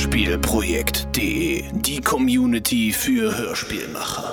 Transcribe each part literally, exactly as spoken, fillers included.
Hörspielprojekt punkt de, die Community für Hörspielmacher.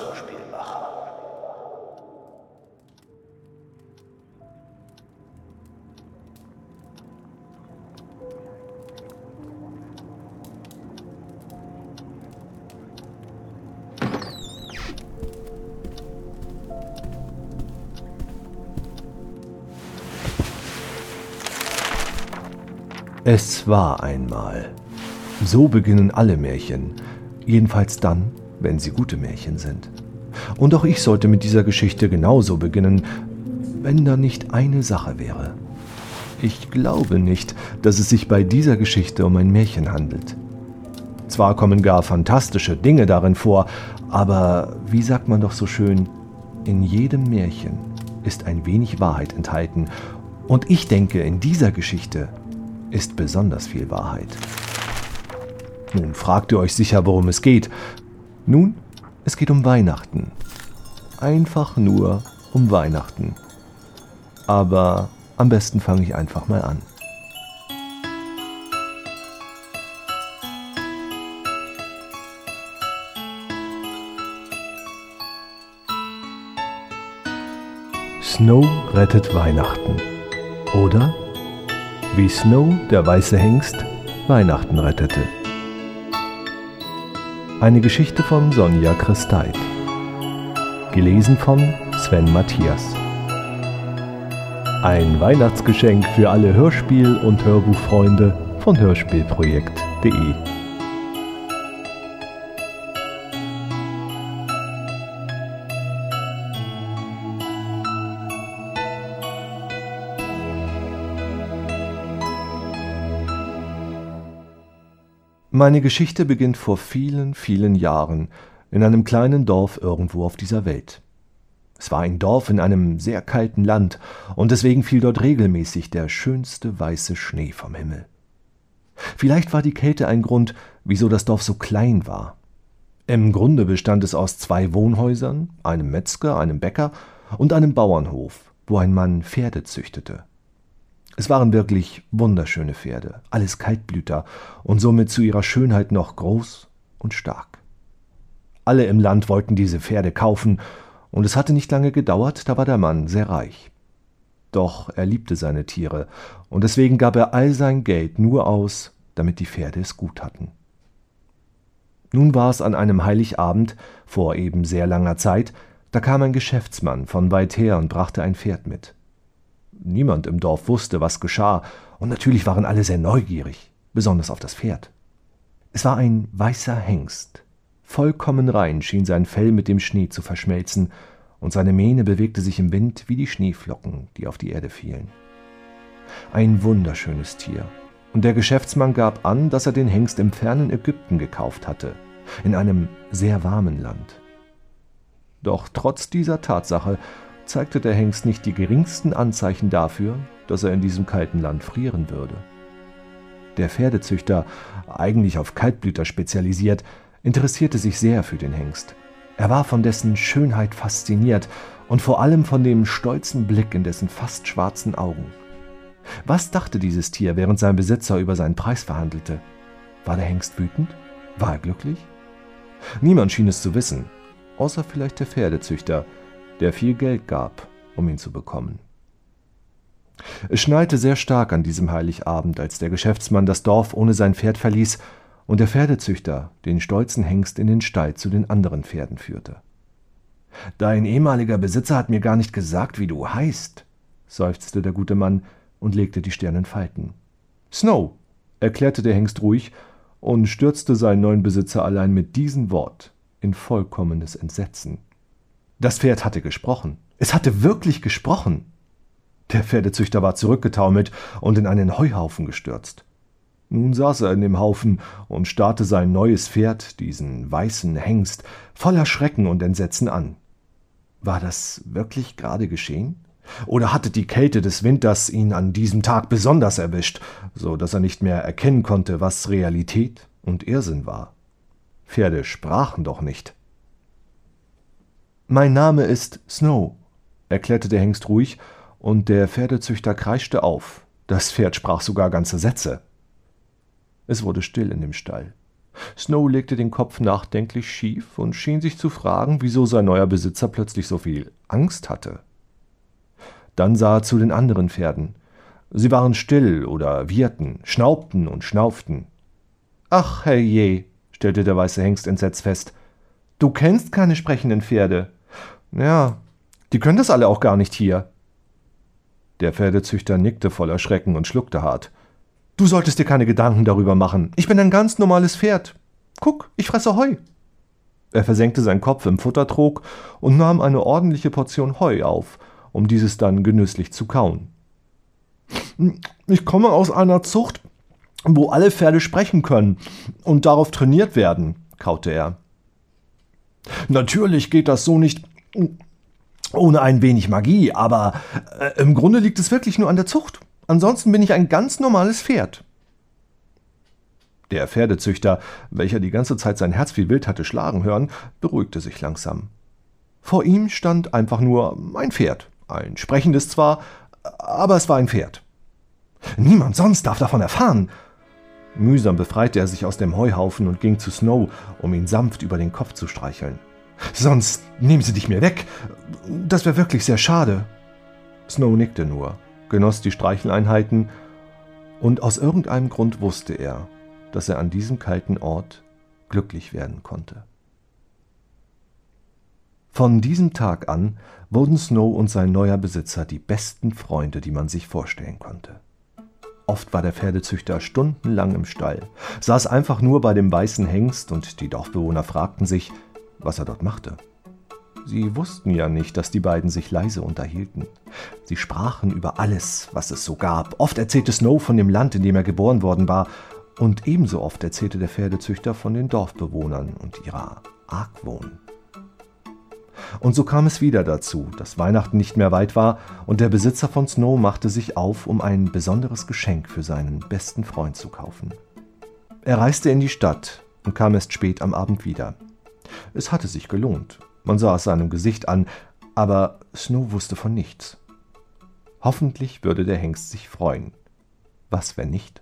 Es war einmal. So beginnen alle Märchen, jedenfalls dann, wenn sie gute Märchen sind. Und auch ich sollte mit dieser Geschichte genauso beginnen, wenn da nicht eine Sache wäre. Ich glaube nicht, dass es sich bei dieser Geschichte um ein Märchen handelt. Zwar kommen gar fantastische Dinge darin vor, aber wie sagt man doch so schön, in jedem Märchen ist ein wenig Wahrheit enthalten. Und ich denke, in dieser Geschichte ist besonders viel Wahrheit. Nun fragt ihr euch sicher, worum es geht. Nun, es geht um Weihnachten. Einfach nur um Weihnachten. Aber am besten fange ich einfach mal an. Snow rettet Weihnachten. Oder wie Snow, der weiße Hengst, Weihnachten rettete. Eine Geschichte von Sonja Christeit. Gelesen von Sven Matthias. Ein Weihnachtsgeschenk für alle Hörspiel- und Hörbuchfreunde von Hörspielprojekt punkt de. Meine Geschichte beginnt vor vielen, vielen Jahren in einem kleinen Dorf irgendwo auf dieser Welt. Es war ein Dorf in einem sehr kalten Land und deswegen fiel dort regelmäßig der schönste weiße Schnee vom Himmel. Vielleicht war die Kälte ein Grund, wieso das Dorf so klein war. Im Grunde bestand es aus zwei Wohnhäusern, einem Metzger, einem Bäcker und einem Bauernhof, wo ein Mann Pferde züchtete. Es waren wirklich wunderschöne Pferde, alles Kaltblüter und somit zu ihrer Schönheit noch groß und stark. Alle im Land wollten diese Pferde kaufen, und es hatte nicht lange gedauert, da war der Mann sehr reich. Doch er liebte seine Tiere, und deswegen gab er all sein Geld nur aus, damit die Pferde es gut hatten. Nun war es an einem Heiligabend, vor eben sehr langer Zeit, da kam ein Geschäftsmann von weit her und brachte ein Pferd mit. Niemand im Dorf wusste, was geschah, und natürlich waren alle sehr neugierig, besonders auf das Pferd. Es war ein weißer Hengst. Vollkommen rein schien sein Fell mit dem Schnee zu verschmelzen, und seine Mähne bewegte sich im Wind wie die Schneeflocken, die auf die Erde fielen. Ein wunderschönes Tier, und der Geschäftsmann gab an, dass er den Hengst im fernen Ägypten gekauft hatte, in einem sehr warmen Land. Doch trotz dieser Tatsache zeigte der Hengst nicht die geringsten Anzeichen dafür, dass er in diesem kalten Land frieren würde. Der Pferdezüchter, eigentlich auf Kaltblüter spezialisiert, interessierte sich sehr für den Hengst. Er war von dessen Schönheit fasziniert und vor allem von dem stolzen Blick in dessen fast schwarzen Augen. Was dachte dieses Tier, während sein Besitzer über seinen Preis verhandelte? War der Hengst wütend? War er glücklich? Niemand schien es zu wissen, außer vielleicht der Pferdezüchter, der viel Geld gab, um ihn zu bekommen. Es schneite sehr stark an diesem Heiligabend, als der Geschäftsmann das Dorf ohne sein Pferd verließ und der Pferdezüchter den stolzen Hengst in den Stall zu den anderen Pferden führte. »Dein ehemaliger Besitzer hat mir gar nicht gesagt, wie du heißt«, seufzte der gute Mann und legte die Stirn in Falten. »Snow«, erklärte der Hengst ruhig und stürzte seinen neuen Besitzer allein mit diesem Wort in vollkommenes Entsetzen. Das Pferd hatte gesprochen. Es hatte wirklich gesprochen. Der Pferdezüchter war zurückgetaumelt und in einen Heuhaufen gestürzt. Nun saß er in dem Haufen und starrte sein neues Pferd, diesen weißen Hengst, voller Schrecken und Entsetzen an. War das wirklich gerade geschehen? Oder hatte die Kälte des Winters ihn an diesem Tag besonders erwischt, so dass er nicht mehr erkennen konnte, was Realität und Irrsinn war? Pferde sprachen doch nicht. »Mein Name ist Snow«, erklärte der Hengst ruhig, und der Pferdezüchter kreischte auf. Das Pferd sprach sogar ganze Sätze. Es wurde still in dem Stall. Snow legte den Kopf nachdenklich schief und schien sich zu fragen, wieso sein neuer Besitzer plötzlich so viel Angst hatte. Dann sah er zu den anderen Pferden. Sie waren still oder wieherten, schnaubten und schnauften. »Ach, herrje«, stellte der weiße Hengst entsetzt fest, »du kennst keine sprechenden Pferde. Ja, die können das alle auch gar nicht hier.« Der Pferdezüchter nickte voller Schrecken und schluckte hart. »Du solltest dir keine Gedanken darüber machen. Ich bin ein ganz normales Pferd. Guck, ich fresse Heu.« Er versenkte seinen Kopf im Futtertrog und nahm eine ordentliche Portion Heu auf, um dieses dann genüsslich zu kauen. »Ich komme aus einer Zucht, wo alle Pferde sprechen können und darauf trainiert werden«, kaute er. »Natürlich geht das so nicht ohne ein wenig Magie, aber äh, im Grunde liegt es wirklich nur an der Zucht. Ansonsten bin ich ein ganz normales Pferd.« Der Pferdezüchter, welcher die ganze Zeit sein Herz wie wild hatte schlagen hören, beruhigte sich langsam. Vor ihm stand einfach nur ein Pferd, ein sprechendes zwar, aber es war ein Pferd. Niemand sonst darf davon erfahren. Mühsam befreite er sich aus dem Heuhaufen und ging zu Snow, um ihn sanft über den Kopf zu streicheln. »Sonst nehmen Sie dich mir weg. Das wäre wirklich sehr schade.« Snow nickte nur, genoss die Streicheleinheiten, und aus irgendeinem Grund wusste er, dass er an diesem kalten Ort glücklich werden konnte. Von diesem Tag an wurden Snow und sein neuer Besitzer die besten Freunde, die man sich vorstellen konnte. Oft war der Pferdezüchter stundenlang im Stall, saß einfach nur bei dem weißen Hengst, und die Dorfbewohner fragten sich, was er dort machte. Sie wussten ja nicht, dass die beiden sich leise unterhielten. Sie sprachen über alles, was es so gab. Oft erzählte Snow von dem Land, in dem er geboren worden war, und ebenso oft erzählte der Pferdezüchter von den Dorfbewohnern und ihrer Argwohn. Und so kam es wieder dazu, dass Weihnachten nicht mehr weit war, und der Besitzer von Snow machte sich auf, um ein besonderes Geschenk für seinen besten Freund zu kaufen. Er reiste in die Stadt und kam erst spät am Abend wieder. Es hatte sich gelohnt, man sah es seinem Gesicht an, aber Snow wusste von nichts. Hoffentlich würde der Hengst sich freuen. Was, wenn nicht?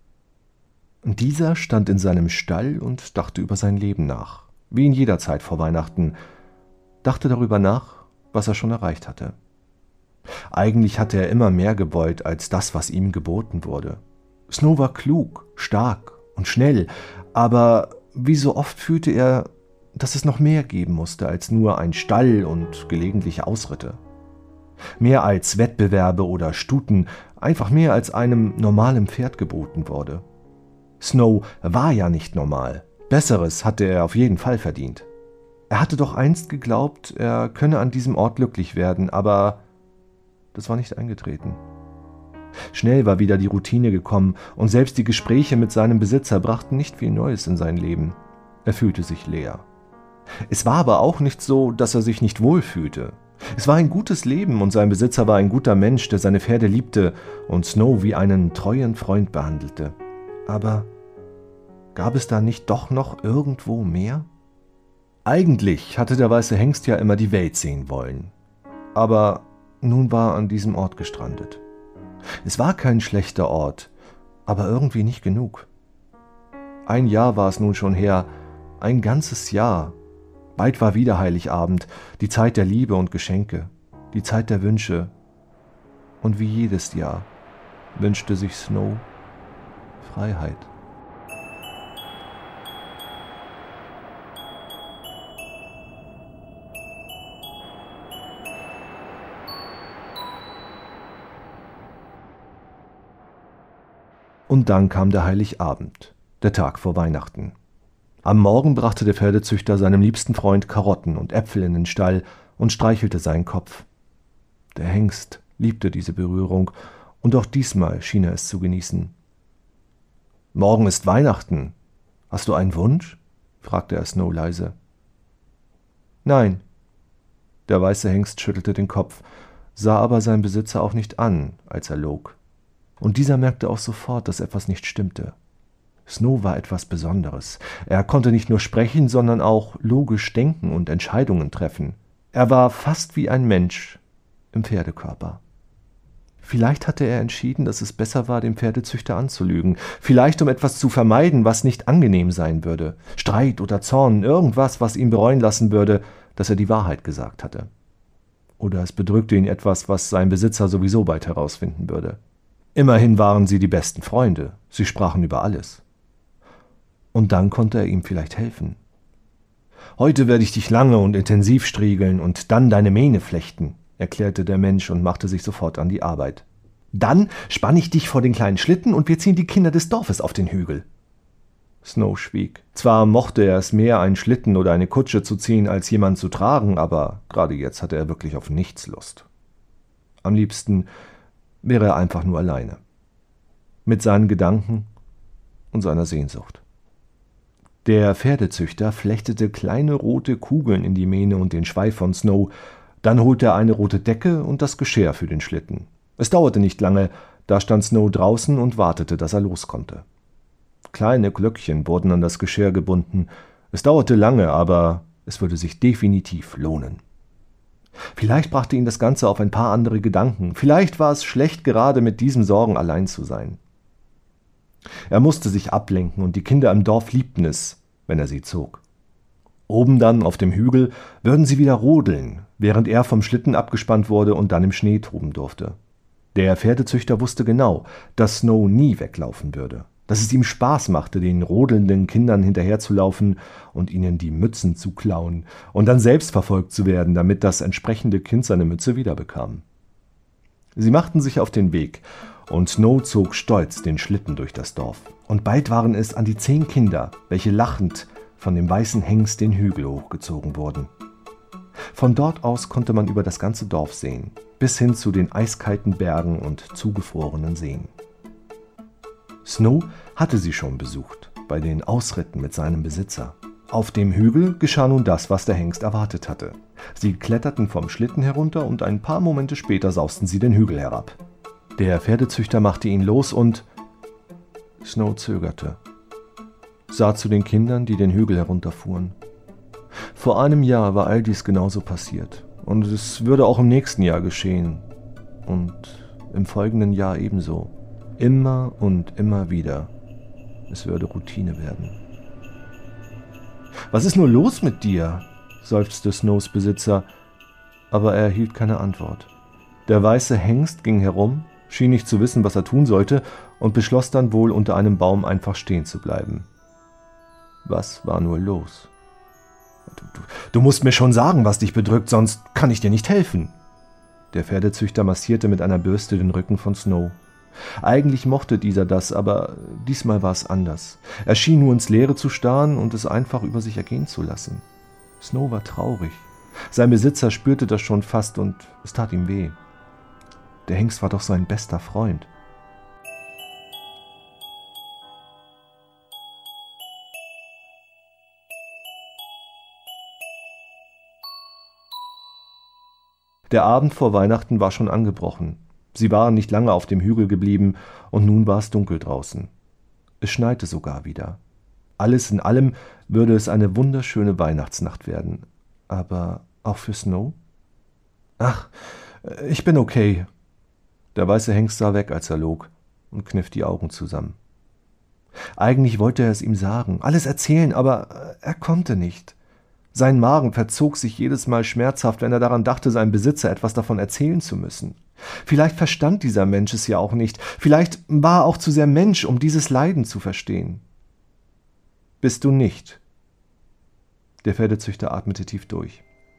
Und dieser stand in seinem Stall und dachte über sein Leben nach, wie in jeder Zeit vor Weihnachten, dachte darüber nach, was er schon erreicht hatte. Eigentlich hatte er immer mehr gewollt als das, was ihm geboten wurde. Snow war klug, stark und schnell, aber wie so oft fühlte er, dass es noch mehr geben musste als nur ein Stall und gelegentliche Ausritte. Mehr als Wettbewerbe oder Stuten, einfach mehr als einem normalen Pferd geboten wurde. Snow war ja nicht normal. Besseres hatte er auf jeden Fall verdient. Er hatte doch einst geglaubt, er könne an diesem Ort glücklich werden, aber das war nicht eingetreten. Schnell war wieder die Routine gekommen, und selbst die Gespräche mit seinem Besitzer brachten nicht viel Neues in sein Leben. Er fühlte sich leer. Es war aber auch nicht so, dass er sich nicht wohlfühlte. Es war ein gutes Leben, und sein Besitzer war ein guter Mensch, der seine Pferde liebte und Snow wie einen treuen Freund behandelte. Aber gab es da nicht doch noch irgendwo mehr? Eigentlich hatte der weiße Hengst ja immer die Welt sehen wollen. Aber nun war er an diesem Ort gestrandet. Es war kein schlechter Ort, aber irgendwie nicht genug. Ein Jahr war es nun schon her, ein ganzes Jahr. Bald war wieder Heiligabend, die Zeit der Liebe und Geschenke, die Zeit der Wünsche. Und wie jedes Jahr wünschte sich Snow Freiheit. Und dann kam der Heiligabend, der Tag vor Weihnachten. Am Morgen brachte der Pferdezüchter seinem liebsten Freund Karotten und Äpfel in den Stall und streichelte seinen Kopf. Der Hengst liebte diese Berührung, und auch diesmal schien er es zu genießen. »Morgen ist Weihnachten. Hast du einen Wunsch?« fragte er Snow leise. »Nein.« Der weiße Hengst schüttelte den Kopf, sah aber seinen Besitzer auch nicht an, als er log. Und dieser merkte auch sofort, dass etwas nicht stimmte. Snow war etwas Besonderes. Er konnte nicht nur sprechen, sondern auch logisch denken und Entscheidungen treffen. Er war fast wie ein Mensch im Pferdekörper. Vielleicht hatte er entschieden, dass es besser war, den Pferdezüchter anzulügen. Vielleicht, um etwas zu vermeiden, was nicht angenehm sein würde. Streit oder Zorn, irgendwas, was ihn bereuen lassen würde, dass er die Wahrheit gesagt hatte. Oder es bedrückte ihn etwas, was sein Besitzer sowieso bald herausfinden würde. Immerhin waren sie die besten Freunde. Sie sprachen über alles. Und dann konnte er ihm vielleicht helfen. »Heute werde ich dich lange und intensiv striegeln und dann deine Mähne flechten«, erklärte der Mensch und machte sich sofort an die Arbeit. »Dann spann ich dich vor den kleinen Schlitten und wir ziehen die Kinder des Dorfes auf den Hügel.« Snow schwieg. Zwar mochte er es mehr, einen Schlitten oder eine Kutsche zu ziehen, als jemand zu tragen, aber gerade jetzt hatte er wirklich auf nichts Lust. Am liebsten wäre er einfach nur alleine. Mit seinen Gedanken und seiner Sehnsucht. Der Pferdezüchter flechtete kleine rote Kugeln in die Mähne und den Schweif von Snow. Dann holte er eine rote Decke und das Geschirr für den Schlitten. Es dauerte nicht lange, da stand Snow draußen und wartete, dass er los konnte. Kleine Glöckchen wurden an das Geschirr gebunden. Es dauerte lange, aber es würde sich definitiv lohnen. Vielleicht brachte ihn das Ganze auf ein paar andere Gedanken. Vielleicht war es schlecht, gerade mit diesen Sorgen allein zu sein. Er musste sich ablenken, und die Kinder im Dorf liebten es, wenn er sie zog. Oben dann auf dem Hügel würden sie wieder rodeln, während er vom Schlitten abgespannt wurde und dann im Schnee toben durfte. Der Pferdezüchter wusste genau, dass Snow nie weglaufen würde, dass es ihm Spaß machte, den rodelnden Kindern hinterherzulaufen und ihnen die Mützen zu klauen und dann selbst verfolgt zu werden, damit das entsprechende Kind seine Mütze wiederbekam. Sie machten sich auf den Weg, und Snow zog stolz den Schlitten durch das Dorf. Und bald waren es an die zehn Kinder, welche lachend von dem weißen Hengst den Hügel hochgezogen wurden. Von dort aus konnte man über das ganze Dorf sehen, bis hin zu den eiskalten Bergen und zugefrorenen Seen. Snow hatte sie schon besucht, bei den Ausritten mit seinem Besitzer. Auf dem Hügel geschah nun das, was der Hengst erwartet hatte. Sie kletterten vom Schlitten herunter und ein paar Momente später sausten sie den Hügel herab. Der Pferdezüchter machte ihn los und Snow zögerte, sah zu den Kindern, die den Hügel herunterfuhren. Vor einem Jahr war all dies genauso passiert, und es würde auch im nächsten Jahr geschehen und im folgenden Jahr ebenso. Immer und immer wieder. Es würde Routine werden. »Was ist nur los mit dir?« seufzte Snows Besitzer, aber er erhielt keine Antwort. Der weiße Hengst ging herum, schien nicht zu wissen, was er tun sollte, und beschloss dann wohl, unter einem Baum einfach stehen zu bleiben. Was war nur los? Du, du, du musst mir schon sagen, was dich bedrückt, sonst kann ich dir nicht helfen. Der Pferdezüchter massierte mit einer Bürste den Rücken von Snow. Eigentlich mochte dieser das, aber diesmal war es anders. Er schien nur ins Leere zu starren und es einfach über sich ergehen zu lassen. Snow war traurig. Sein Besitzer spürte das schon fast und es tat ihm weh. Der Hengst war doch sein bester Freund. Der Abend vor Weihnachten war schon angebrochen. Sie waren nicht lange auf dem Hügel geblieben, und nun war es dunkel draußen. Es schneite sogar wieder. Alles in allem würde es eine wunderschöne Weihnachtsnacht werden. Aber auch für Snow? »Ach, ich bin okay.« Der weiße Hengst sah weg, als er log, und kniff die Augen zusammen. Eigentlich wollte er es ihm sagen, alles erzählen, aber er konnte nicht. Sein Magen verzog sich jedes Mal schmerzhaft, wenn er daran dachte, seinem Besitzer etwas davon erzählen zu müssen. Vielleicht verstand dieser Mensch es ja auch nicht. Vielleicht war er auch zu sehr Mensch, um dieses Leiden zu verstehen. »Bist du nicht?« Der Pferdezüchter atmete tief durch.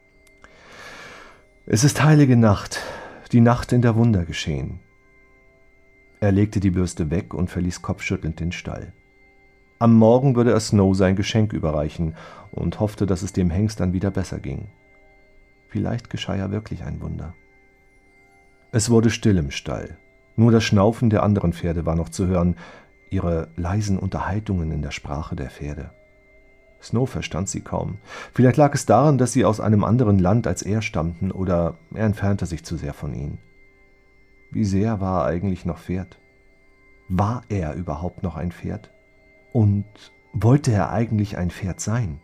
»Es ist heilige Nacht, die Nacht, in der Wunder geschehen.« Er legte die Bürste weg und verließ kopfschüttelnd den Stall. Am Morgen würde er Snow sein Geschenk überreichen und hoffte, dass es dem Hengst dann wieder besser ging. Vielleicht geschah ja wirklich ein Wunder. Es wurde still im Stall. Nur das Schnaufen der anderen Pferde war noch zu hören, ihre leisen Unterhaltungen in der Sprache der Pferde. Snow verstand sie kaum. Vielleicht lag es daran, dass sie aus einem anderen Land als er stammten, oder er entfernte sich zu sehr von ihnen. Wie sehr war er eigentlich noch Pferd? War er überhaupt noch ein Pferd? Und wollte er eigentlich ein Pferd sein?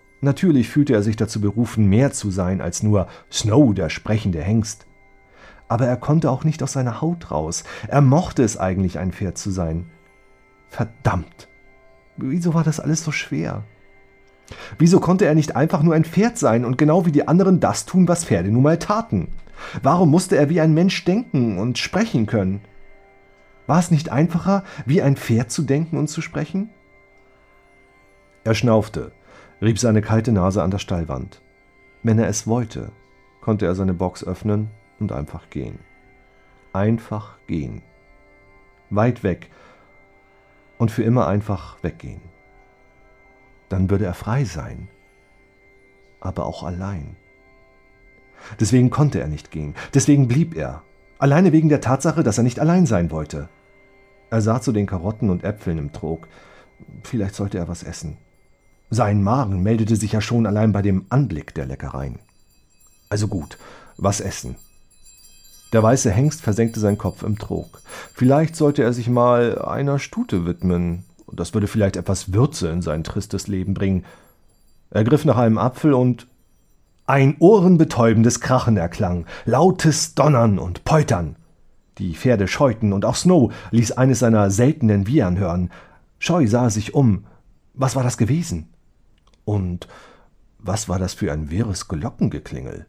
Natürlich fühlte er sich dazu berufen, mehr zu sein als nur Snow, der sprechende Hengst. aber er konnte auch nicht aus seiner Haut raus. Er mochte es eigentlich, ein Pferd zu sein. Verdammt! Wieso war das alles so schwer? Wieso konnte er nicht einfach nur ein Pferd sein und genau wie die anderen das tun, was Pferde nun mal taten? Warum musste er wie ein Mensch denken und sprechen können? War es nicht einfacher, wie ein Pferd zu denken und zu sprechen? Er schnaufte, rieb seine kalte Nase an der Stallwand. Wenn er es wollte, konnte er seine Box öffnen und einfach gehen. Einfach gehen. Weit weg und für immer einfach weggehen. Dann würde er frei sein, aber auch allein. Deswegen konnte er nicht gehen, deswegen blieb er, alleine wegen der Tatsache, dass er nicht allein sein wollte. Er sah zu den Karotten und Äpfeln im Trog. Vielleicht sollte er was essen. Sein Magen meldete sich ja schon allein bei dem Anblick der Leckereien. Also gut, was essen? Der weiße Hengst versenkte seinen Kopf im Trog. Vielleicht sollte er sich mal einer Stute widmen. Das würde vielleicht etwas Würze in sein tristes Leben bringen. Er griff nach einem Apfel und ein ohrenbetäubendes Krachen erklang, lautes Donnern und Poltern. Die Pferde scheuten und auch Snow ließ eines seiner seltenen Wiehern hören. Scheu sah sich um. Was war das gewesen? Und was war das für ein wirres Glockengeklingel?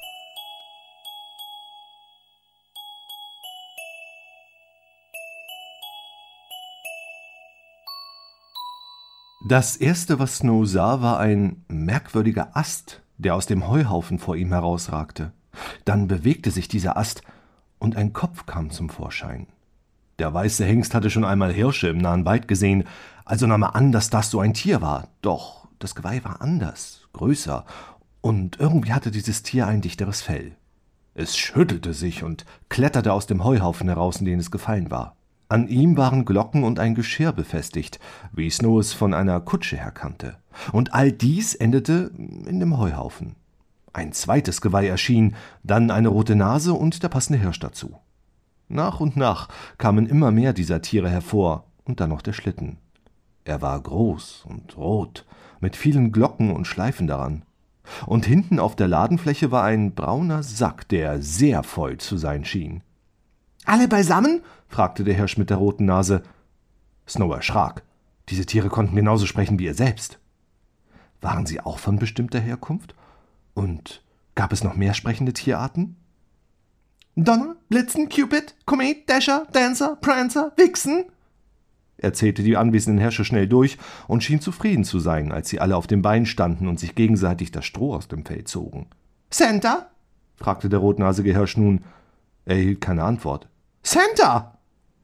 Das erste, was Snow sah, war ein merkwürdiger Ast, der aus dem Heuhaufen vor ihm herausragte. Dann bewegte sich dieser Ast und ein Kopf kam zum Vorschein. Der weiße Hengst hatte schon einmal Hirsche im nahen Wald gesehen, also nahm er an, dass das so ein Tier war. Doch das Geweih war anders, größer, und irgendwie hatte dieses Tier ein dichteres Fell. Es schüttelte sich und kletterte aus dem Heuhaufen heraus, in den es gefallen war. An ihm waren Glocken und ein Geschirr befestigt, wie Snow es von einer Kutsche her kannte. Und all dies endete in dem Heuhaufen. Ein zweites Geweih erschien, dann eine rote Nase und der passende Hirsch dazu. Nach und nach kamen immer mehr dieser Tiere hervor und dann noch der Schlitten. Er war groß und rot, mit vielen Glocken und Schleifen daran. Und hinten auf der Ladenfläche war ein brauner Sack, der sehr voll zu sein schien. »Alle beisammen?« fragte der Hirsch mit der roten Nase. Snow erschrak. Diese Tiere konnten genauso sprechen wie er selbst. Waren sie auch von bestimmter Herkunft? Und gab es noch mehr sprechende Tierarten? »Donner, Blitzen, Cupid, Komet, Dasher, Dancer, Prancer, Vixen«, er zählte die anwesenden Hirsche schnell durch und schien zufrieden zu sein, als sie alle auf den Beinen standen und sich gegenseitig das Stroh aus dem Fell zogen. »Santa?« fragte der rotnasige Hirsch nun. Er erhielt keine Antwort. »Santa!«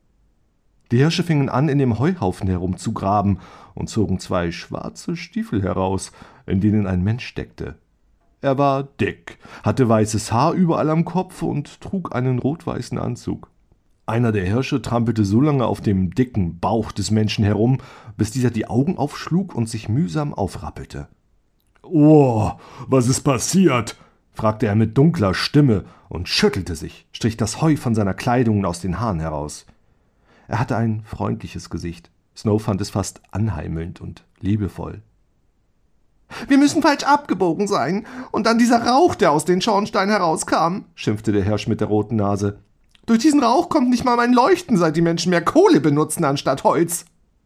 Die Hirsche fingen an, in dem Heuhaufen herumzugraben und zogen zwei schwarze Stiefel heraus, in denen ein Mensch steckte. Er war dick, hatte weißes Haar überall am Kopf und trug einen rot-weißen Anzug. Einer der Hirsche trampelte so lange auf dem dicken Bauch des Menschen herum, bis dieser die Augen aufschlug und sich mühsam aufrappelte. »Oh, was ist passiert?« fragte er mit dunkler Stimme und schüttelte sich, strich das Heu von seiner Kleidung und aus den Haaren heraus. Er hatte ein freundliches Gesicht. Snow fand es fast anheimelnd und liebevoll. »Wir müssen falsch abgebogen sein. Und dann dieser Rauch, der aus den Schornsteinen herauskam«, schimpfte der Hirsch mit der roten Nase. »Durch diesen Rauch kommt nicht mal mein Leuchten, seit die Menschen mehr Kohle benutzen anstatt Holz.«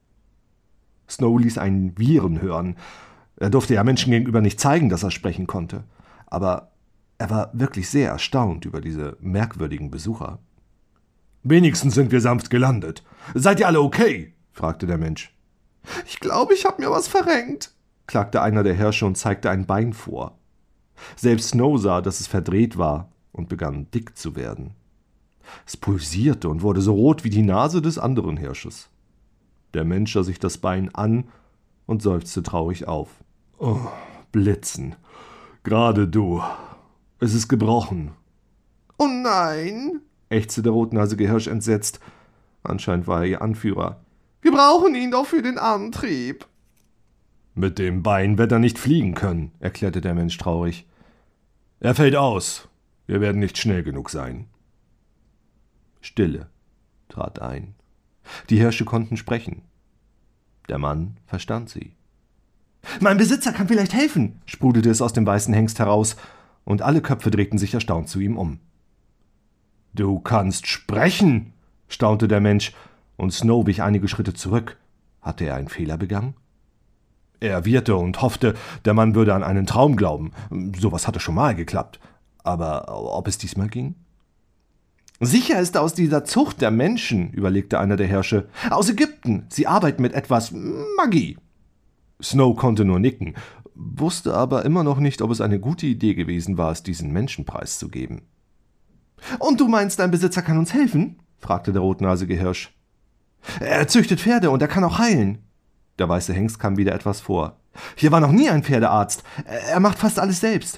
Snow ließ ein Wiehern hören. Er durfte ja Menschen gegenüber nicht zeigen, dass er sprechen konnte. Aber er war wirklich sehr erstaunt über diese merkwürdigen Besucher. »Wenigstens sind wir sanft gelandet. Seid ihr alle okay?« fragte der Mensch. »Ich glaube, ich habe mir was verrenkt«, klagte einer der Hirsche und zeigte ein Bein vor. Selbst Snow sah, dass es verdreht war und begann dick zu werden. Es pulsierte und wurde so rot wie die Nase des anderen Hirsches. Der Mensch sah sich das Bein an und seufzte traurig auf. »Oh, Blitzen, gerade du. Es ist gebrochen.« »Oh nein«, ächzte der rotnasige Hirsch entsetzt. Anscheinend war er ihr Anführer. »Wir brauchen ihn doch für den Antrieb.« »Mit dem Bein wird er nicht fliegen können«, erklärte der Mensch traurig. »Er fällt aus. Wir werden nicht schnell genug sein.« Stille trat ein. Die Hirsche konnten sprechen. Der Mann verstand sie. »Mein Besitzer kann vielleicht helfen«, sprudelte es aus dem weißen Hengst heraus, und alle Köpfe drehten sich erstaunt zu ihm um. »Du kannst sprechen«, staunte der Mensch, und Snow wich einige Schritte zurück. Hatte er einen Fehler begangen? Er wieherte und hoffte, der Mann würde an einen Traum glauben. Sowas hatte schon mal geklappt. Aber ob es diesmal ging? »Sicher ist er aus dieser Zucht der Menschen«, überlegte einer der Hirsche. »Aus Ägypten. Sie arbeiten mit etwas Magie.« Snow konnte nur nicken, wusste aber immer noch nicht, ob es eine gute Idee gewesen war, es diesen Menschen preiszugeben. »Und du meinst, dein Besitzer kann uns helfen?« fragte der rotnasige Hirsch. »Er züchtet Pferde und er kann auch heilen.« Der weiße Hengst kam wieder etwas vor. »Hier war noch nie ein Pferdearzt. Er macht fast alles selbst.«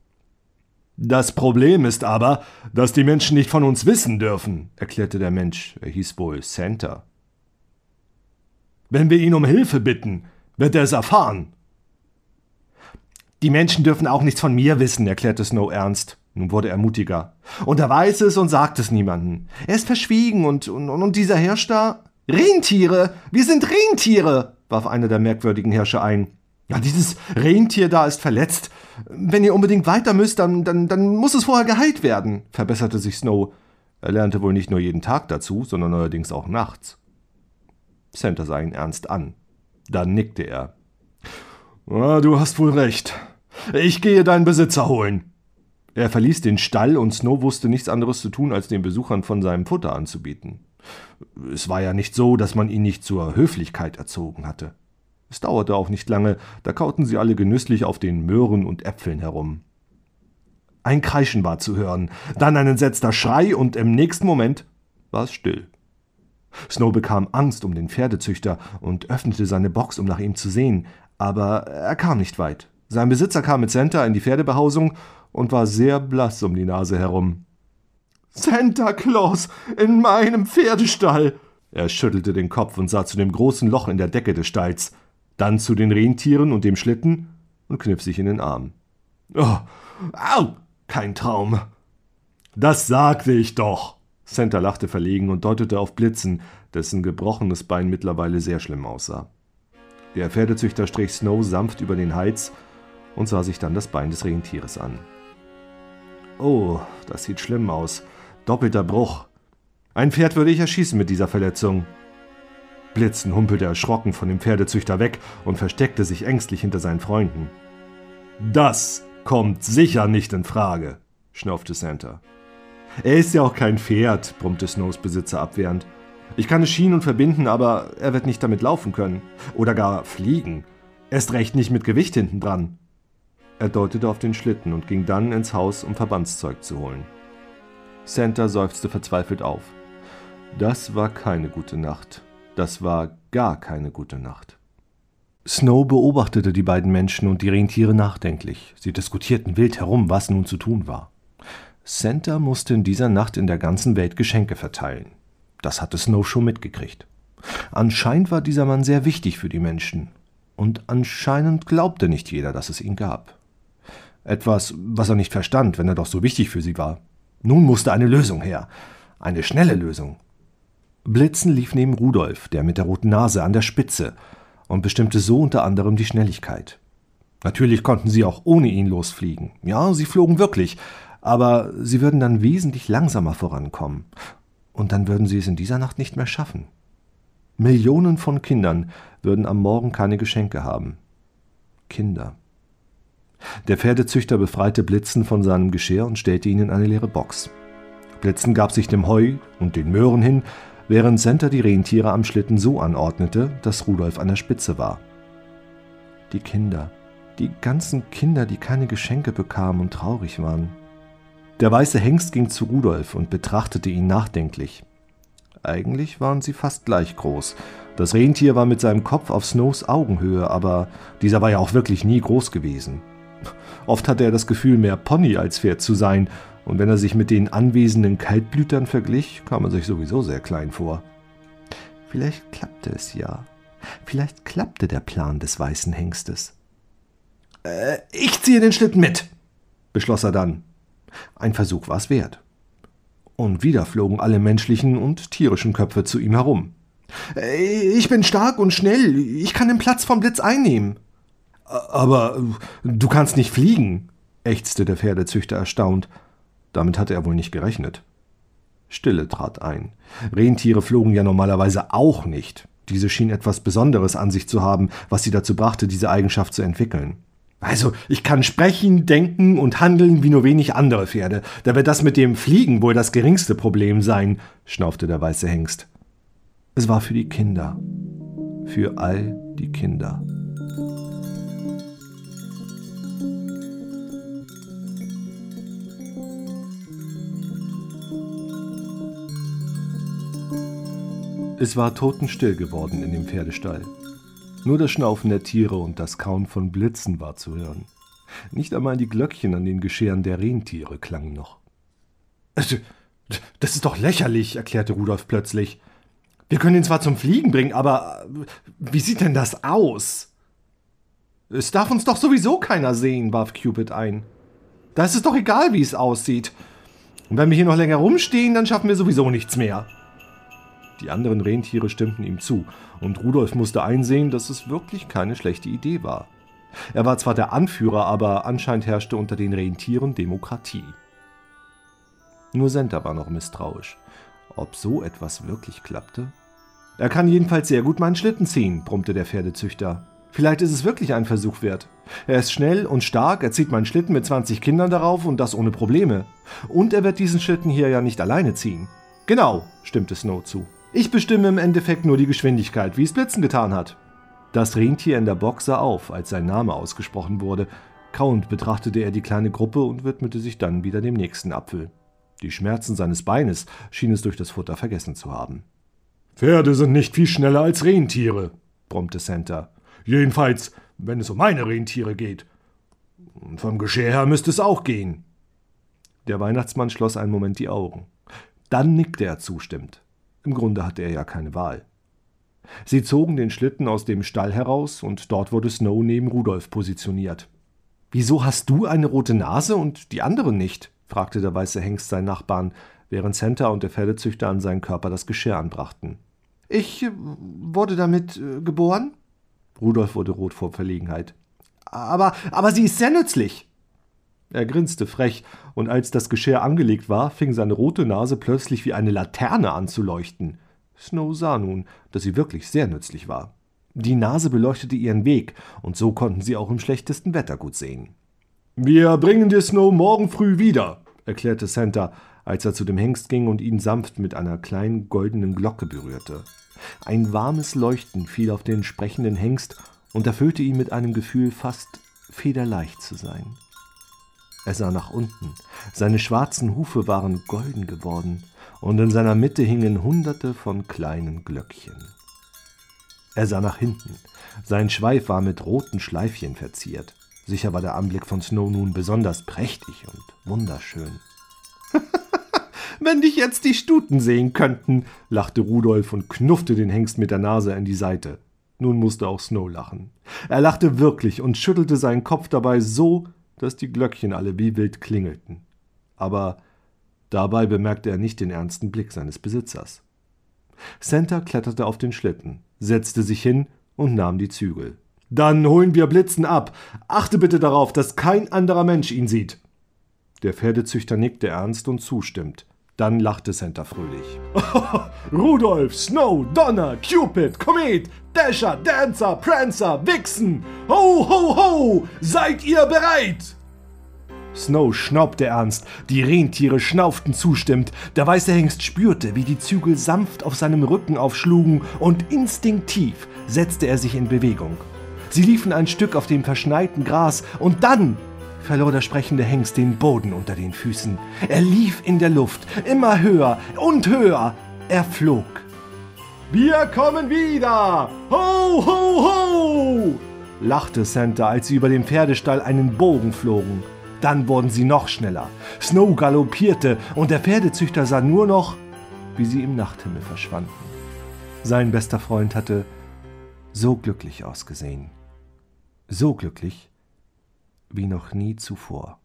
»Das Problem ist aber, dass die Menschen nicht von uns wissen dürfen«, erklärte der Mensch. Er hieß wohl Santa. »Wenn wir ihn um Hilfe bitten, wird er es erfahren.« »Die Menschen dürfen auch nichts von mir wissen«, erklärte Snow ernst. Nun wurde er mutiger. »Und er weiß es und sagt es niemandem. Er ist verschwiegen und, und, und dieser Hirsch da...« »Rentiere! Wir sind Rentiere!« warf einer der merkwürdigen Hirsche ein. »Ja, dieses Rentier da ist verletzt. Wenn ihr unbedingt weiter müsst, dann, dann, dann muss es vorher geheilt werden«, verbesserte sich Snow. Er lernte wohl nicht nur jeden Tag dazu, sondern allerdings auch nachts. Santa sah ihn ernst an. Dann nickte er. »Ah, du hast wohl recht. Ich gehe deinen Besitzer holen.« Er verließ den Stall und Snow wusste nichts anderes zu tun, als den Besuchern von seinem Futter anzubieten. Es war ja nicht so, dass man ihn nicht zur Höflichkeit erzogen hatte. Es dauerte auch nicht lange, da kauten sie alle genüsslich auf den Möhren und Äpfeln herum. Ein Kreischen war zu hören, dann ein entsetzter Schrei und im nächsten Moment war es still. Snow bekam Angst um den Pferdezüchter und öffnete seine Box, um nach ihm zu sehen, aber er kam nicht weit. Sein Besitzer kam mit Santa in die Pferdebehausung und war sehr blass um die Nase herum. »Santa Claus in meinem Pferdestall!« Er schüttelte den Kopf und sah zu dem großen Loch in der Decke des Stalls, dann zu den Rentieren und dem Schlitten und kniff sich in den Arm. »Oh, au, kein Traum!« »Das sagte ich doch!« Santa lachte verlegen und deutete auf Blitzen, dessen gebrochenes Bein mittlerweile sehr schlimm aussah. Der Pferdezüchter strich Snow sanft über den Hals und sah sich dann das Bein des Rentieres an. »Oh, das sieht schlimm aus. Doppelter Bruch. Ein Pferd würde ich erschießen mit dieser Verletzung.« Blitzen humpelte erschrocken von dem Pferdezüchter weg und versteckte sich ängstlich hinter seinen Freunden. »Das kommt sicher nicht in Frage«, schnaufte Santa. »Er ist ja auch kein Pferd«, brummte Snows Besitzer abwehrend. »Ich kann es schienen und verbinden, aber er wird nicht damit laufen können. Oder gar fliegen. Erst recht nicht mit Gewicht hinten dran.« Er deutete auf den Schlitten und ging dann ins Haus, um Verbandszeug zu holen. Santa seufzte verzweifelt auf. Das war keine gute Nacht. Das war gar keine gute Nacht. Snow beobachtete die beiden Menschen und die Rentiere nachdenklich. Sie diskutierten wild herum, was nun zu tun war. Santa musste in dieser Nacht in der ganzen Welt Geschenke verteilen. Das hatte Snow schon mitgekriegt. Anscheinend war dieser Mann sehr wichtig für die Menschen. Und anscheinend glaubte nicht jeder, dass es ihn gab. Etwas, was er nicht verstand, wenn er doch so wichtig für sie war. Nun musste eine Lösung her. Eine schnelle Lösung. Blitzen lief neben Rudolf, der mit der roten Nase, an der Spitze und bestimmte so unter anderem die Schnelligkeit. Natürlich konnten sie auch ohne ihn losfliegen. Ja, sie flogen wirklich, aber sie würden dann wesentlich langsamer vorankommen. Und dann würden sie es in dieser Nacht nicht mehr schaffen. Millionen von Kindern würden am Morgen keine Geschenke haben. Kinder. Der Pferdezüchter befreite Blitzen von seinem Geschirr und stellte ihn in eine leere Box. Blitzen gab sich dem Heu und den Möhren hin, während Santa die Rentiere am Schlitten so anordnete, dass Rudolf an der Spitze war. Die Kinder, die ganzen Kinder, die keine Geschenke bekamen und traurig waren. Der weiße Hengst ging zu Rudolf und betrachtete ihn nachdenklich. Eigentlich waren sie fast gleich groß. Das Rentier war mit seinem Kopf auf Snows Augenhöhe, aber dieser war ja auch wirklich nie groß gewesen. Oft hatte er das Gefühl, mehr Pony als Pferd zu sein, und wenn er sich mit den anwesenden Kaltblütern verglich, kam er sich sowieso sehr klein vor. Vielleicht klappte es ja. Vielleicht klappte der Plan des weißen Hengstes. Äh, ich ziehe den Schlitten mit, beschloss er dann. Ein Versuch war es wert. Und wieder flogen alle menschlichen und tierischen Köpfe zu ihm herum. »Ich bin stark und schnell. Ich kann den Platz vom Blitz einnehmen.« »Aber du kannst nicht fliegen«, ächzte der Pferdezüchter erstaunt. Damit hatte er wohl nicht gerechnet. Stille trat ein. Rentiere flogen ja normalerweise auch nicht. Diese schien etwas Besonderes an sich zu haben, was sie dazu brachte, diese Eigenschaft zu entwickeln. »Also, ich kann sprechen, denken und handeln wie nur wenig andere Pferde. Da wird das mit dem Fliegen wohl das geringste Problem sein«, schnaufte der weiße Hengst. Es war für die Kinder. Für all die Kinder. Es war totenstill geworden in dem Pferdestall. Nur das Schnaufen der Tiere und das Kauen von Blitzen war zu hören. Nicht einmal die Glöckchen an den Geschirren der Rentiere klangen noch. »Das ist doch lächerlich«, erklärte Rudolf plötzlich. »Wir können ihn zwar zum Fliegen bringen, aber wie sieht denn das aus?« »Es darf uns doch sowieso keiner sehen«, warf Cupid ein. »Da ist es doch egal, wie es aussieht. Und wenn wir hier noch länger rumstehen, dann schaffen wir sowieso nichts mehr.« Die anderen Rentiere stimmten ihm zu, und Rudolf musste einsehen, dass es wirklich keine schlechte Idee war. Er war zwar der Anführer, aber anscheinend herrschte unter den Rentieren Demokratie. Nur Senta war noch misstrauisch. Ob so etwas wirklich klappte? »Er kann jedenfalls sehr gut meinen Schlitten ziehen«, brummte der Pferdezüchter. »Vielleicht ist es wirklich ein Versuch wert. Er ist schnell und stark, er zieht meinen Schlitten mit zwanzig Kindern darauf und das ohne Probleme. Und er wird diesen Schlitten hier ja nicht alleine ziehen.« »Genau«, stimmte Snow zu. »Ich bestimme im Endeffekt nur die Geschwindigkeit, wie es Blitzen getan hat.« Das Rentier in der Box sah auf, als sein Name ausgesprochen wurde. Kauend betrachtete er die kleine Gruppe und widmete sich dann wieder dem nächsten Apfel. Die Schmerzen seines Beines schien es durch das Futter vergessen zu haben. »Pferde sind nicht viel schneller als Rentiere«, brummte Santa. »Jedenfalls, wenn es um meine Rentiere geht. Und vom Geschirr her müsste es auch gehen.« Der Weihnachtsmann schloss einen Moment die Augen. Dann nickte er zustimmend. Im Grunde hatte er ja keine Wahl. Sie zogen den Schlitten aus dem Stall heraus, und dort wurde Snow neben Rudolf positioniert. »Wieso hast du eine rote Nase und die anderen nicht?« fragte der weiße Hengst seinen Nachbarn, während Santa und der Pferdezüchter an seinen Körper das Geschirr anbrachten. »Ich äh, wurde damit äh, geboren?« Rudolf wurde rot vor Verlegenheit. »Aber, aber sie ist sehr nützlich.« Er grinste frech, und als das Geschirr angelegt war, fing seine rote Nase plötzlich wie eine Laterne an zu leuchten. Snow sah nun, dass sie wirklich sehr nützlich war. Die Nase beleuchtete ihren Weg, und so konnten sie auch im schlechtesten Wetter gut sehen. »Wir bringen dir Snow morgen früh wieder«, erklärte Santa, als er zu dem Hengst ging und ihn sanft mit einer kleinen goldenen Glocke berührte. Ein warmes Leuchten fiel auf den sprechenden Hengst und erfüllte ihn mit einem Gefühl, fast federleicht zu sein. Er sah nach unten. Seine schwarzen Hufe waren golden geworden, und in seiner Mitte hingen hunderte von kleinen Glöckchen. Er sah nach hinten. Sein Schweif war mit roten Schleifchen verziert. Sicher war der Anblick von Snow nun besonders prächtig und wunderschön. »Wenn dich jetzt die Stuten sehen könnten«, lachte Rudolf und knuffte den Hengst mit der Nase in die Seite. Nun musste auch Snow lachen. Er lachte wirklich und schüttelte seinen Kopf dabei so, dass die Glöckchen alle wie wild klingelten. Aber dabei bemerkte er nicht den ernsten Blick seines Besitzers. Santa kletterte auf den Schlitten, setzte sich hin und nahm die Zügel. »Dann holen wir Blitzen ab. Achte bitte darauf, dass kein anderer Mensch ihn sieht.« Der Pferdezüchter nickte ernst und zustimmt. Dann lachte Santa fröhlich. »Rudolf, Snow, Donner, Cupid, Komet, Dasher, Dancer, Prancer, Vixen! Ho, ho, ho! Seid ihr bereit?« Snow schnaubte ernst, die Rentiere schnauften zustimmend, der weiße Hengst spürte, wie die Zügel sanft auf seinem Rücken aufschlugen, und instinktiv setzte er sich in Bewegung. Sie liefen ein Stück auf dem verschneiten Gras, und dann verlor der sprechende Hengst den Boden unter den Füßen. Er lief in der Luft, immer höher und höher. Er flog. »Wir kommen wieder! Ho, ho, ho!« lachte Santa, als sie über dem Pferdestall einen Bogen flogen. Dann wurden sie noch schneller. Snow galoppierte, und der Pferdezüchter sah nur noch, wie sie im Nachthimmel verschwanden. Sein bester Freund hatte so glücklich ausgesehen. So glücklich wie noch nie zuvor.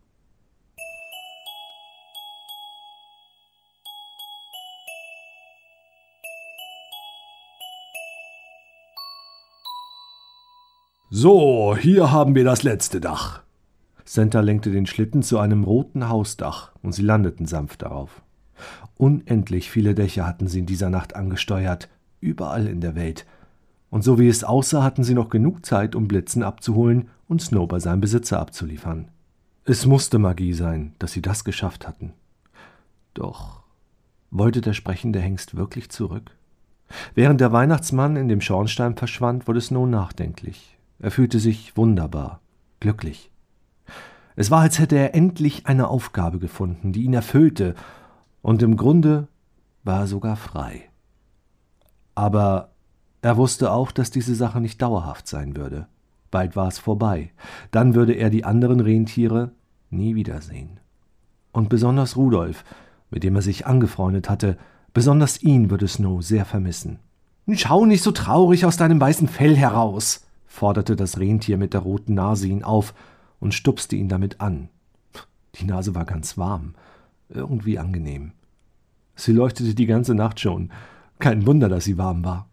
So, hier haben wir das letzte Dach. Santa lenkte den Schlitten zu einem roten Hausdach, und sie landeten sanft darauf. Unendlich viele Dächer hatten sie in dieser Nacht angesteuert, überall in der Welt. Und so wie es aussah, hatten sie noch genug Zeit, um Blitzen abzuholen und Snow bei seinem Besitzer abzuliefern. Es musste Magie sein, dass sie das geschafft hatten. Doch wollte der sprechende Hengst wirklich zurück? Während der Weihnachtsmann in dem Schornstein verschwand, wurde Snow nachdenklich. Er fühlte sich wunderbar, glücklich. Es war, als hätte er endlich eine Aufgabe gefunden, die ihn erfüllte, und im Grunde war er sogar frei. Aber er wusste auch, dass diese Sache nicht dauerhaft sein würde. Bald war es vorbei. Dann würde er die anderen Rentiere nie wiedersehen. Und besonders Rudolf, mit dem er sich angefreundet hatte, besonders ihn würde Snow sehr vermissen. »Schau nicht so traurig aus deinem weißen Fell heraus«, forderte das Rentier mit der roten Nase ihn auf und stupste ihn damit an. Die Nase war ganz warm, irgendwie angenehm. Sie leuchtete die ganze Nacht schon. Kein Wunder, dass sie warm war.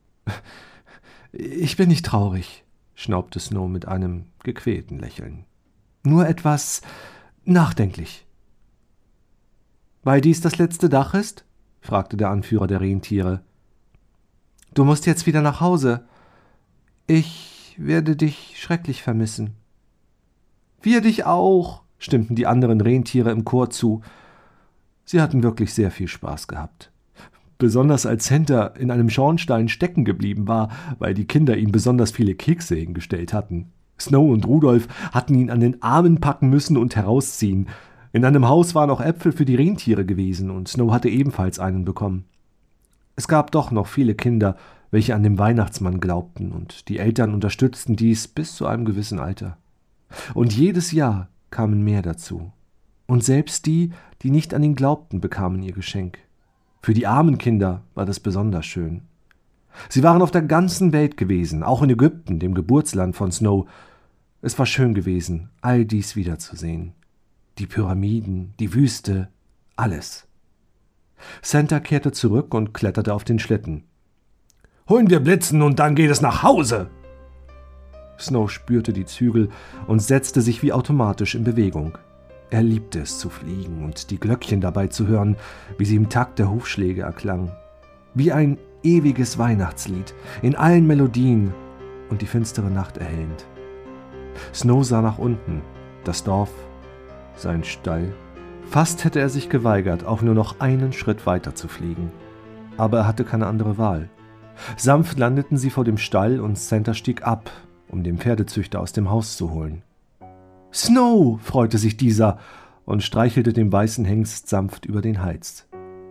»Ich bin nicht traurig«, schnaubte Snow mit einem gequälten Lächeln. »Nur etwas nachdenklich.« »Weil dies das letzte Dach ist?« fragte der Anführer der Rentiere. »Du musst jetzt wieder nach Hause. Ich werde dich schrecklich vermissen.« »Wir dich auch«, stimmten die anderen Rentiere im Chor zu. Sie hatten wirklich sehr viel Spaß gehabt. Besonders als Santa in einem Schornstein stecken geblieben war, weil die Kinder ihm besonders viele Kekse hingestellt hatten. Snow und Rudolf hatten ihn an den Armen packen müssen und herausziehen. In einem Haus waren auch Äpfel für die Rentiere gewesen, und Snow hatte ebenfalls einen bekommen. Es gab doch noch viele Kinder, welche an den Weihnachtsmann glaubten, und die Eltern unterstützten dies bis zu einem gewissen Alter. Und jedes Jahr kamen mehr dazu. Und selbst die, die nicht an ihn glaubten, bekamen ihr Geschenk. Für die armen Kinder war das besonders schön. Sie waren auf der ganzen Welt gewesen, auch in Ägypten, dem Geburtsland von Snow. Es war schön gewesen, all dies wiederzusehen. Die Pyramiden, die Wüste, alles. Santa kehrte zurück und kletterte auf den Schlitten. »Holen wir Blitzen und dann geht es nach Hause!« Snow spürte die Zügel und setzte sich wie automatisch in Bewegung. Er liebte es zu fliegen und die Glöckchen dabei zu hören, wie sie im Takt der Hufschläge erklangen. Wie ein ewiges Weihnachtslied, in allen Melodien und die finstere Nacht erhellend. Snow sah nach unten, das Dorf, sein Stall. Fast hätte er sich geweigert, auch nur noch einen Schritt weiter zu fliegen. Aber er hatte keine andere Wahl. Sanft landeten sie vor dem Stall und Santa stieg ab, um den Pferdezüchter aus dem Haus zu holen. »Snow«, freute sich dieser und streichelte dem weißen Hengst sanft über den Hals.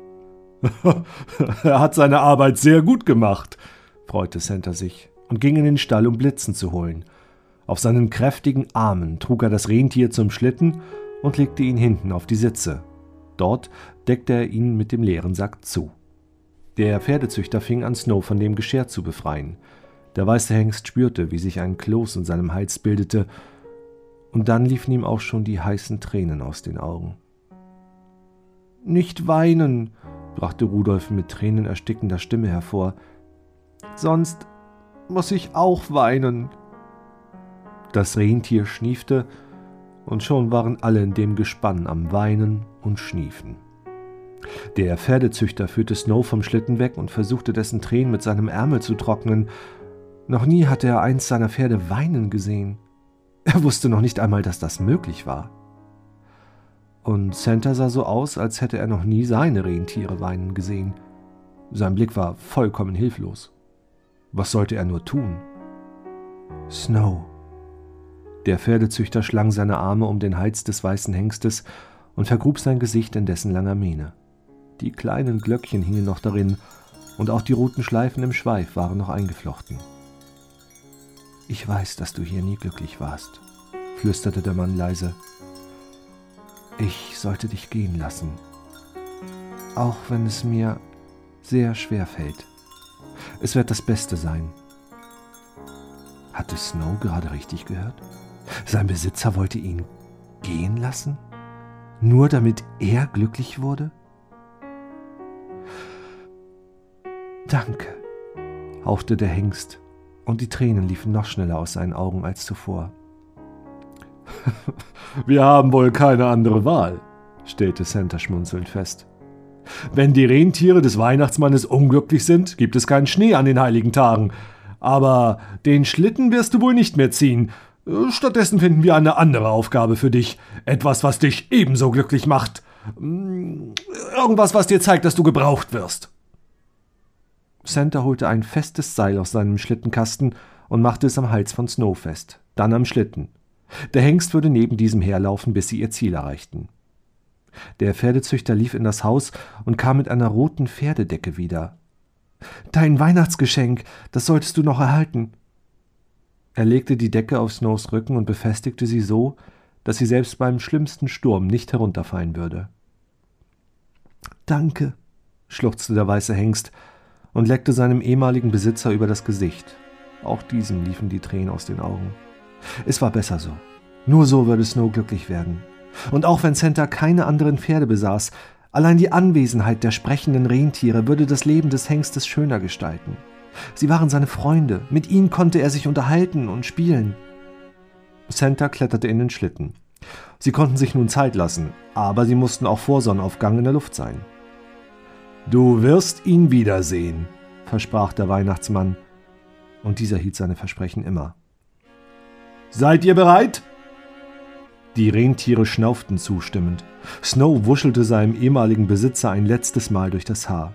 »Er hat seine Arbeit sehr gut gemacht«, freute Santa sich und ging in den Stall, um Blitzen zu holen. Auf seinen kräftigen Armen trug er das Rentier zum Schlitten und legte ihn hinten auf die Sitze. Dort deckte er ihn mit dem leeren Sack zu. Der Pferdezüchter fing an, Snow von dem Geschirr zu befreien. Der weiße Hengst spürte, wie sich ein Kloß in seinem Hals bildete, und dann liefen ihm auch schon die heißen Tränen aus den Augen. »Nicht weinen«, brachte Rudolf mit tränenerstickender Stimme hervor. »Sonst muss ich auch weinen.« Das Rentier schniefte, und schon waren alle in dem Gespann am Weinen und Schniefen. Der Pferdezüchter führte Snow vom Schlitten weg und versuchte dessen Tränen mit seinem Ärmel zu trocknen. Noch nie hatte er eins seiner Pferde weinen gesehen. Er wusste noch nicht einmal, dass das möglich war. Und Santa sah so aus, als hätte er noch nie seine Rentiere weinen gesehen. Sein Blick war vollkommen hilflos. Was sollte er nur tun? »Snow«. Der Pferdezüchter schlang seine Arme um den Hals des weißen Hengstes und vergrub sein Gesicht in dessen langer Mähne. Die kleinen Glöckchen hingen noch darin, und auch die roten Schleifen im Schweif waren noch eingeflochten. »Ich weiß, dass du hier nie glücklich warst«, flüsterte der Mann leise. »Ich sollte dich gehen lassen, auch wenn es mir sehr schwer fällt. Es wird das Beste sein.« Hatte Snow gerade richtig gehört? Sein Besitzer wollte ihn gehen lassen? Nur damit er glücklich wurde? »Danke«, hauchte der Hengst, und die Tränen liefen noch schneller aus seinen Augen als zuvor. »Wir haben wohl keine andere Wahl«, stellte Santa schmunzelnd fest. Wenn die Rentiere des Weihnachtsmannes unglücklich sind, gibt es keinen Schnee an den heiligen Tagen. Aber den Schlitten wirst du wohl nicht mehr ziehen. Stattdessen finden wir eine andere Aufgabe für dich. Etwas, was dich ebenso glücklich macht. Irgendwas, was dir zeigt, dass du gebraucht wirst. Santa holte ein festes Seil aus seinem Schlittenkasten und machte es am Hals von Snow fest, dann am Schlitten. Der Hengst würde neben diesem herlaufen, bis sie ihr Ziel erreichten. Der Pferdezüchter lief in das Haus und kam mit einer roten Pferdedecke wieder. »Dein Weihnachtsgeschenk, das solltest du noch erhalten.« Er legte die Decke auf Snows Rücken und befestigte sie so, dass sie selbst beim schlimmsten Sturm nicht herunterfallen würde. »Danke«, schluchzte der weiße Hengst und leckte seinem ehemaligen Besitzer über das Gesicht. Auch diesem liefen die Tränen aus den Augen. Es war besser so. Nur so würde Snow glücklich werden. Und auch wenn Santa keine anderen Pferde besaß, allein die Anwesenheit der sprechenden Rentiere würde das Leben des Hengstes schöner gestalten. Sie waren seine Freunde, mit ihnen konnte er sich unterhalten und spielen. Santa kletterte in den Schlitten. Sie konnten sich nun Zeit lassen, aber sie mussten auch vor Sonnenaufgang in der Luft sein. »Du wirst ihn wiedersehen«, versprach der Weihnachtsmann, und dieser hielt seine Versprechen immer. »Seid ihr bereit?« Die Rentiere schnauften zustimmend. Snow wuschelte seinem ehemaligen Besitzer ein letztes Mal durch das Haar.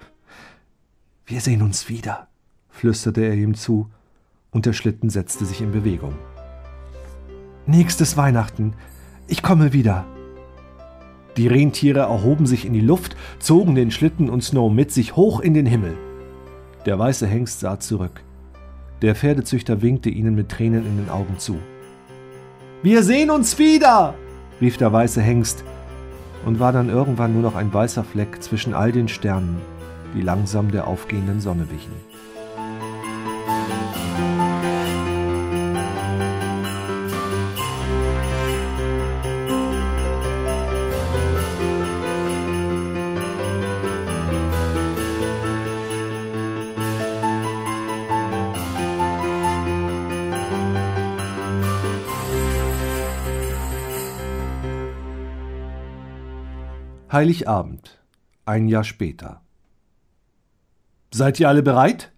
»Wir sehen uns wieder«, flüsterte er ihm zu, und der Schlitten setzte sich in Bewegung. »Nächstes Weihnachten, ich komme wieder.« Die Rentiere erhoben sich in die Luft, zogen den Schlitten und Snow mit sich hoch in den Himmel. Der weiße Hengst sah zurück. Der Pferdezüchter winkte ihnen mit Tränen in den Augen zu. »Wir sehen uns wieder«, rief der weiße Hengst und war dann irgendwann nur noch ein weißer Fleck zwischen all den Sternen, die langsam der aufgehenden Sonne wichen. Heiligabend, ein Jahr später. »Seid ihr alle bereit?«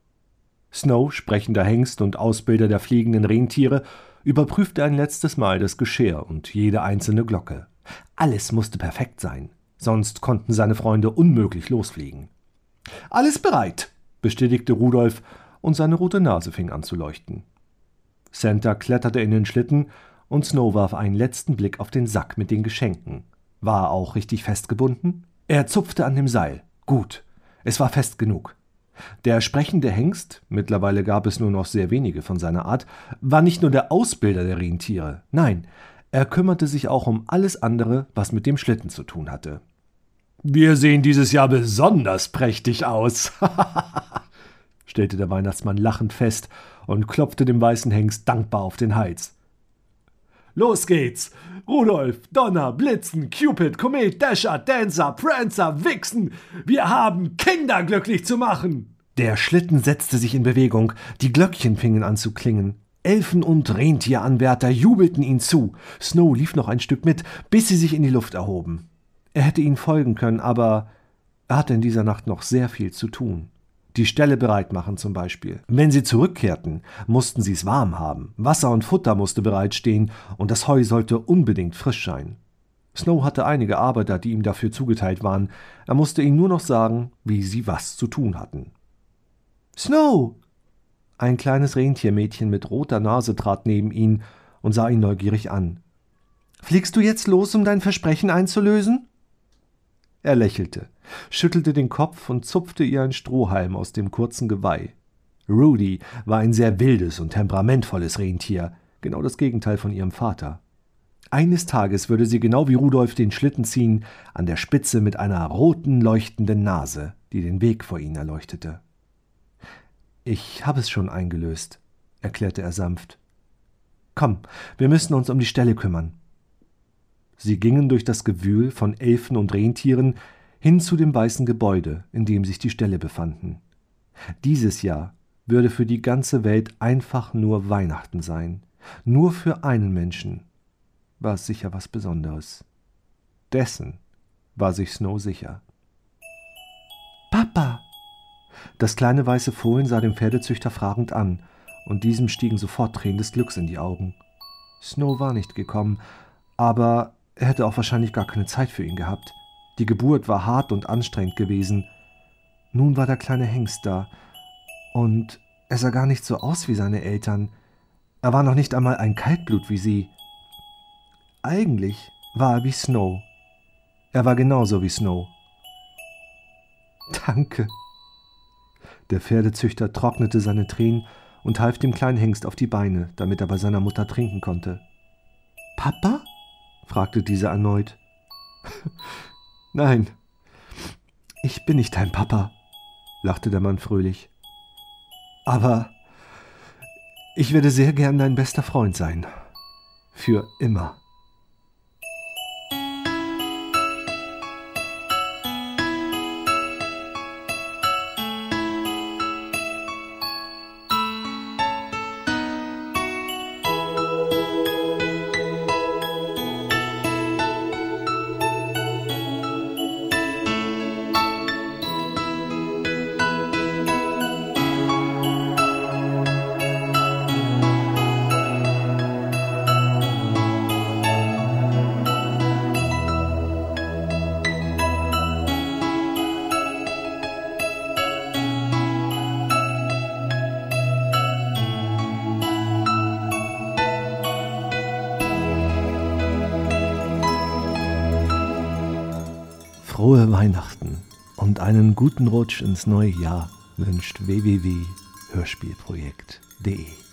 Snow, sprechender Hengst und Ausbilder der fliegenden Rentiere, überprüfte ein letztes Mal das Geschirr und jede einzelne Glocke. Alles musste perfekt sein, sonst konnten seine Freunde unmöglich losfliegen. »Alles bereit«, bestätigte Rudolf, und seine rote Nase fing an zu leuchten. Santa kletterte in den Schlitten und Snow warf einen letzten Blick auf den Sack mit den Geschenken. War er auch richtig festgebunden? Er zupfte an dem Seil. Gut, es war fest genug. Der sprechende Hengst, mittlerweile gab es nur noch sehr wenige von seiner Art, war nicht nur der Ausbilder der Rentiere, nein, er kümmerte sich auch um alles andere, was mit dem Schlitten zu tun hatte. »Wir sehen dieses Jahr besonders prächtig aus«, stellte der Weihnachtsmann lachend fest und klopfte dem weißen Hengst dankbar auf den Hals. »Los geht's! Rudolf, Donner, Blitzen, Cupid, Komet, Dasher, Dancer, Prancer, Vixen! Wir haben Kinder glücklich zu machen!« Der Schlitten setzte sich in Bewegung, die Glöckchen fingen an zu klingen. Elfen und Rentieranwärter jubelten ihn zu. Snow lief noch ein Stück mit, bis sie sich in die Luft erhoben. Er hätte ihnen folgen können, aber er hatte in dieser Nacht noch sehr viel zu tun. Die Ställe bereit machen zum Beispiel. Wenn sie zurückkehrten, mussten sie es warm haben. Wasser und Futter musste bereitstehen und das Heu sollte unbedingt frisch sein. Snow hatte einige Arbeiter, die ihm dafür zugeteilt waren. Er musste ihnen nur noch sagen, wie sie was zu tun hatten. »Snow!« Ein kleines Rentiermädchen mit roter Nase trat neben ihn und sah ihn neugierig an. »Fliegst du jetzt los, um dein Versprechen einzulösen?« Er lächelte, schüttelte den Kopf und zupfte ihr ein Strohhalm aus dem kurzen Geweih. Rudy war ein sehr wildes und temperamentvolles Rentier, genau das Gegenteil von ihrem Vater. Eines Tages würde sie genau wie Rudolf den Schlitten ziehen, an der Spitze mit einer roten, leuchtenden Nase, die den Weg vor ihnen erleuchtete. »Ich habe es schon eingelöst«, erklärte er sanft. »Komm, wir müssen uns um die Ställe kümmern.« Sie gingen durch das Gewühl von Elfen und Rentieren hin zu dem weißen Gebäude, in dem sich die Ställe befanden. Dieses Jahr würde für die ganze Welt einfach nur Weihnachten sein. Nur für einen Menschen war es sicher was Besonderes. Dessen war sich Snow sicher. Das kleine weiße Fohlen sah den Pferdezüchter fragend an, und diesem stiegen sofort Tränen des Glücks in die Augen. Snow war nicht gekommen, aber er hätte auch wahrscheinlich gar keine Zeit für ihn gehabt. Die Geburt war hart und anstrengend gewesen. Nun war der kleine Hengst da, und er sah gar nicht so aus wie seine Eltern. Er war noch nicht einmal ein Kaltblut wie sie. Eigentlich war er wie Snow. Er war genauso wie Snow. »Danke.« Der Pferdezüchter trocknete seine Tränen und half dem kleinen Hengst auf die Beine, damit er bei seiner Mutter trinken konnte. »Papa?« fragte dieser erneut. »Nein, ich bin nicht dein Papa«, lachte der Mann fröhlich. »Aber ich werde sehr gern dein bester Freund sein. Für immer.« Frohe Weihnachten und einen guten Rutsch ins neue Jahr wünscht w w w punkt hörspielprojekt punkt de.